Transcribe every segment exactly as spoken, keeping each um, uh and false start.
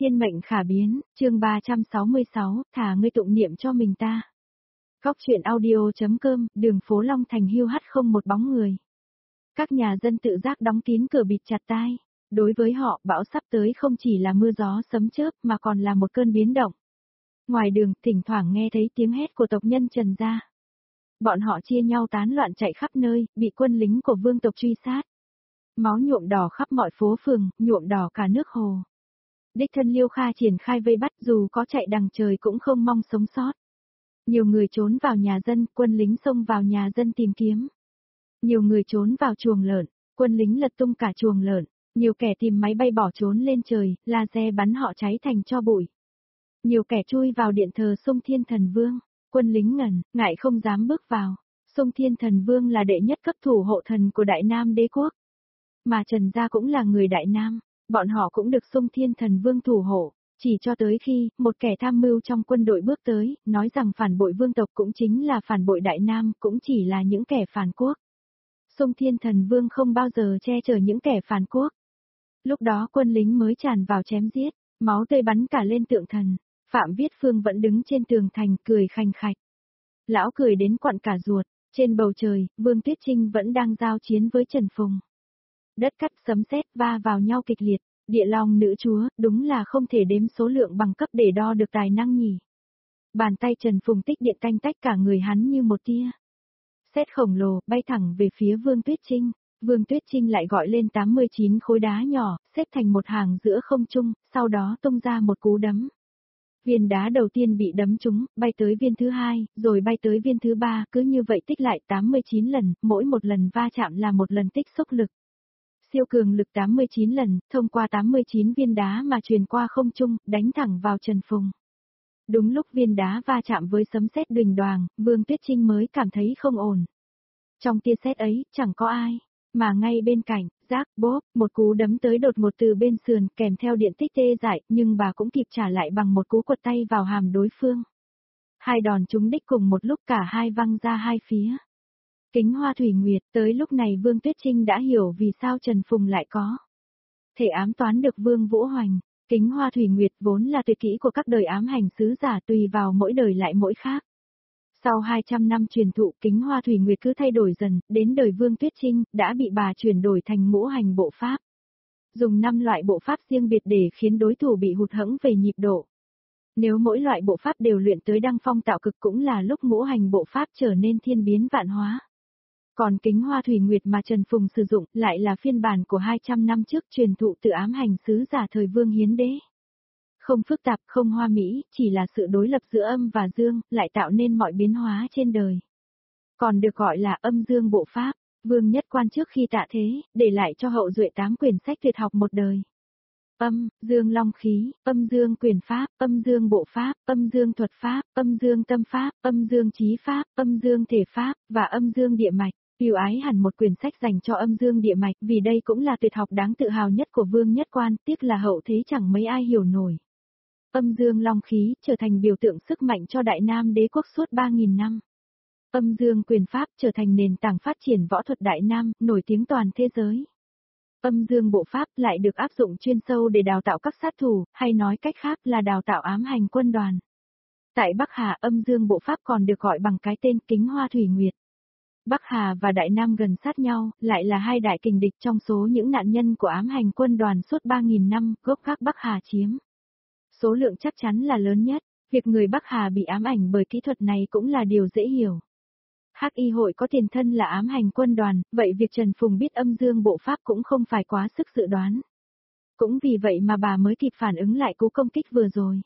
Thiên mệnh khả biến, chương ba trăm sáu mươi sáu, thả ngươi tụng niệm cho mình ta. Góc truyện audio.com, đường phố Long Thành hiu hắt không một bóng người. Các nhà dân tự giác đóng kín cửa bịt chặt tai. Đối với họ, bão sắp tới không chỉ là mưa gió sấm chớp mà còn là một cơn biến động. Ngoài đường, thỉnh thoảng nghe thấy tiếng hét của tộc nhân Trần gia. Bọn họ chia nhau tán loạn chạy khắp nơi, bị quân lính của vương tộc truy sát. Máu nhuộm đỏ khắp mọi phố phường, nhuộm đỏ cả nước hồ. Đích thân Liêu Kha triển khai vây bắt, dù có chạy đằng trời cũng không mong sống sót. Nhiều người trốn vào nhà dân, quân lính xông vào nhà dân tìm kiếm. Nhiều người trốn vào chuồng lợn, quân lính lật tung cả chuồng lợn. Nhiều kẻ tìm máy bay bỏ trốn lên trời, laser bắn họ cháy thành tro bụi. Nhiều kẻ chui vào điện thờ Sung Thiên Thần Vương, quân lính ngần, ngại không dám bước vào. Sung Thiên Thần Vương là đệ nhất cấp thủ hộ thần của Đại Nam đế quốc. Mà Trần gia cũng là người Đại Nam. Bọn họ cũng được Sung Thiên Thần Vương thủ hộ, chỉ cho tới khi, một kẻ tham mưu trong quân đội bước tới, nói rằng phản bội vương tộc cũng chính là phản bội Đại Nam, cũng chỉ là những kẻ phản quốc. Sung Thiên Thần Vương không bao giờ che chở những kẻ phản quốc. Lúc đó quân lính mới tràn vào chém giết, máu tươi bắn cả lên tượng thần, Phạm Viết Phương vẫn đứng trên tường thành cười khành khạch. Lão cười đến quặn cả ruột, trên bầu trời, Vương Tuyết Trinh vẫn đang giao chiến với Trần Phùng. Đất cắt sấm sét va vào nhau kịch liệt, Địa Long nữ chúa, đúng là không thể đếm số lượng bằng cấp để đo được tài năng nhỉ. Bàn tay Trần Phùng tích điện canh tách cả người hắn như một tia sét khổng lồ, bay thẳng về phía Vương Tuyết Trinh. Vương Tuyết Trinh lại gọi lên tám mươi chín khối đá nhỏ, xếp thành một hàng giữa không trung, sau đó tung ra một cú đấm. Viên đá đầu tiên bị đấm trúng, bay tới viên thứ hai, rồi bay tới viên thứ ba, cứ như vậy tích lại tám mươi chín lần, mỗi một lần va chạm là một lần tích xúc lực. Siêu cường lực tám mươi chín lần, thông qua tám mươi chín viên đá mà truyền qua không trung, đánh thẳng vào Trần Phùng. Đúng lúc viên đá va chạm với sấm sét đùng đoàng, Vương Tuyết Trinh mới cảm thấy không ổn. Trong tia sét ấy, chẳng có ai, mà ngay bên cạnh, rác, bốp, một cú đấm tới đột ngột từ bên sườn kèm theo điện tích tê dại, nhưng bà cũng kịp trả lại bằng một cú quật tay vào hàm đối phương. Hai đòn trúng đích cùng một lúc, cả hai văng ra hai phía. Kính Hoa Thủy Nguyệt, tới lúc này Vương Tuyết Trinh đã hiểu vì sao Trần Phùng lại có thể ám toán được Vương Vũ Hoành. Kính Hoa Thủy Nguyệt vốn là tuyệt kỹ của các đời ám hành sứ giả, tùy vào mỗi đời lại mỗi khác. Sau hai trăm năm truyền thụ, Kính Hoa Thủy Nguyệt cứ thay đổi dần, đến đời Vương Tuyết Trinh, đã bị bà chuyển đổi thành ngũ hành bộ pháp. Dùng năm loại bộ pháp riêng biệt để khiến đối thủ bị hụt hẫng về nhịp độ. Nếu mỗi loại bộ pháp đều luyện tới đăng phong tạo cực cũng là lúc ngũ hành bộ pháp trở nên thiên biến vạn hóa. Còn Kính Hoa Thủy Nguyệt mà Trần Phùng sử dụng lại là phiên bản của hai trăm năm trước truyền thụ từ ám hành sứ giả thời Vương Hiến Đế. Không phức tạp, không hoa mỹ, chỉ là sự đối lập giữa âm và dương, lại tạo nên mọi biến hóa trên đời. Còn được gọi là âm dương bộ pháp, Vương Nhất Quan trước khi tạ thế, để lại cho hậu duệ tám quyển sách tuyệt học một đời. Âm, dương long khí, âm dương quyền pháp, âm dương bộ pháp, âm dương thuật pháp, âm dương tâm pháp, âm dương trí pháp, âm dương thể pháp, và âm dương địa mạch. Ưu ái hẳn một quyển sách dành cho âm dương địa mạch, vì đây cũng là tuyệt học đáng tự hào nhất của Vương Nhất Quan, tiếc là hậu thế chẳng mấy ai hiểu nổi. Âm dương long khí trở thành biểu tượng sức mạnh cho Đại Nam đế quốc suốt ba nghìn năm. Âm dương quyền pháp trở thành nền tảng phát triển võ thuật Đại Nam, nổi tiếng toàn thế giới. Âm dương bộ pháp lại được áp dụng chuyên sâu để đào tạo các sát thủ, hay nói cách khác là đào tạo ám hành quân đoàn. Tại Bắc Hà, âm dương bộ pháp còn được gọi bằng cái tên Kính Hoa Thủy Nguyệt. Bắc Hà và Đại Nam gần sát nhau, lại là hai đại kình địch trong số những nạn nhân của ám hành quân đoàn suốt ba nghìn năm, gốc gác Bắc Hà chiếm. Số lượng chắc chắn là lớn nhất, việc người Bắc Hà bị ám ảnh bởi kỹ thuật này cũng là điều dễ hiểu. Hắc Y hội có tiền thân là ám hành quân đoàn, vậy việc Trần Phùng biết âm dương bộ pháp cũng không phải quá sức dự đoán. Cũng vì vậy mà bà mới kịp phản ứng lại cú công kích vừa rồi.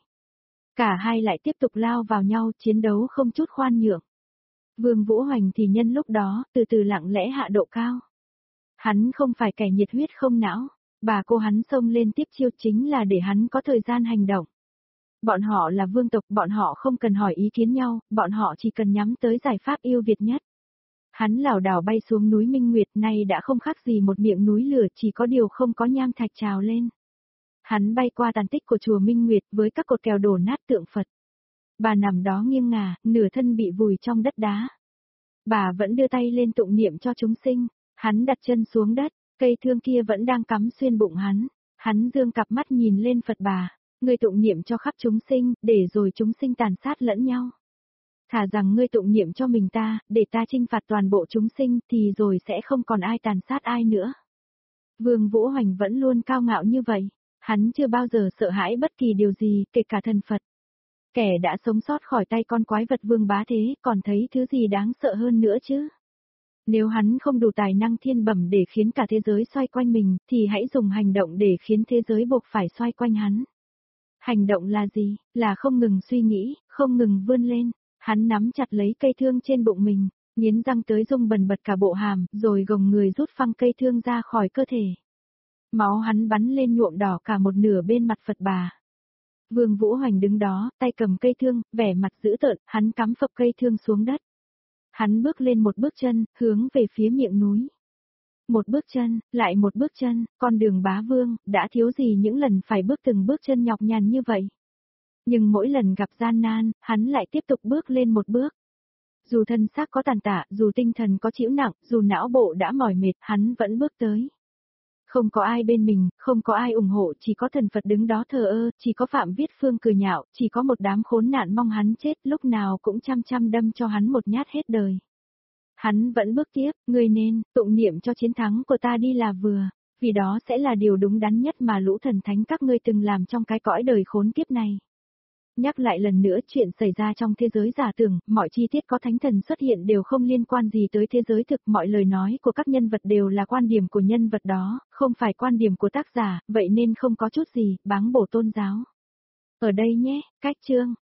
Cả hai lại tiếp tục lao vào nhau, chiến đấu không chút khoan nhượng. Vương Vũ Hoành thì nhân lúc đó, từ từ lặng lẽ hạ độ cao. Hắn không phải kẻ nhiệt huyết không não, bà cô hắn xông lên tiếp chiêu chính là để hắn có thời gian hành động. Bọn họ là vương tộc, bọn họ không cần hỏi ý kiến nhau, bọn họ chỉ cần nhắm tới giải pháp yêu Việt nhất. Hắn lảo đảo bay xuống núi Minh Nguyệt, nay đã không khác gì một miệng núi lửa, chỉ có điều không có nham thạch trào lên. Hắn bay qua tàn tích của chùa Minh Nguyệt với các cột kèo đổ nát tượng Phật. Bà nằm đó nghiêng ngả, nửa thân bị vùi trong đất đá. Bà vẫn đưa tay lên tụng niệm cho chúng sinh, hắn đặt chân xuống đất, cây thương kia vẫn đang cắm xuyên bụng hắn, hắn dương cặp mắt nhìn lên Phật bà. Ngươi tụng niệm cho khắp chúng sinh, để rồi chúng sinh tàn sát lẫn nhau. Thà rằng ngươi tụng niệm cho mình ta, để ta trinh phạt toàn bộ chúng sinh, thì rồi sẽ không còn ai tàn sát ai nữa. Vương Vũ Hoành vẫn luôn cao ngạo như vậy. Hắn chưa bao giờ sợ hãi bất kỳ điều gì, kể cả thần Phật. Kẻ đã sống sót khỏi tay con quái vật Vương Bá Thế, còn thấy thứ gì đáng sợ hơn nữa chứ? Nếu hắn không đủ tài năng thiên bẩm để khiến cả thế giới xoay quanh mình, thì hãy dùng hành động để khiến thế giới buộc phải xoay quanh hắn. Hành động là gì? Là không ngừng suy nghĩ, không ngừng vươn lên. Hắn nắm chặt lấy cây thương trên bụng mình, nghiến răng tới rung bần bật cả bộ hàm, rồi gồng người rút phăng cây thương ra khỏi cơ thể. Máu hắn bắn lên nhuộm đỏ cả một nửa bên mặt Phật bà. Vương Vũ Hoành đứng đó, tay cầm cây thương, vẻ mặt dữ tợn, hắn cắm phập cây thương xuống đất. Hắn bước lên một bước chân, hướng về phía miệng núi. Một bước chân, lại một bước chân, con đường Bá Vương, đã thiếu gì những lần phải bước từng bước chân nhọc nhằn như vậy. Nhưng mỗi lần gặp gian nan, hắn lại tiếp tục bước lên một bước. Dù thân xác có tàn tạ, dù tinh thần có chịu nặng, dù não bộ đã mỏi mệt, hắn vẫn bước tới. Không có ai bên mình, không có ai ủng hộ, chỉ có thần Phật đứng đó thờ ơ, chỉ có Phạm Viết Phương cười nhạo, chỉ có một đám khốn nạn mong hắn chết, lúc nào cũng chăm chăm đâm cho hắn một nhát hết đời. Hắn vẫn bước tiếp, người nên, tụng niệm cho chiến thắng của ta đi là vừa, vì đó sẽ là điều đúng đắn nhất mà lũ thần thánh các ngươi từng làm trong cái cõi đời khốn kiếp này. Nhắc lại lần nữa chuyện xảy ra trong thế giới giả tưởng, mọi chi tiết có thánh thần xuất hiện đều không liên quan gì tới thế giới thực, mọi lời nói của các nhân vật đều là quan điểm của nhân vật đó, không phải quan điểm của tác giả, vậy nên không có chút gì, báng bổ tôn giáo. Ở đây nhé, cách chương.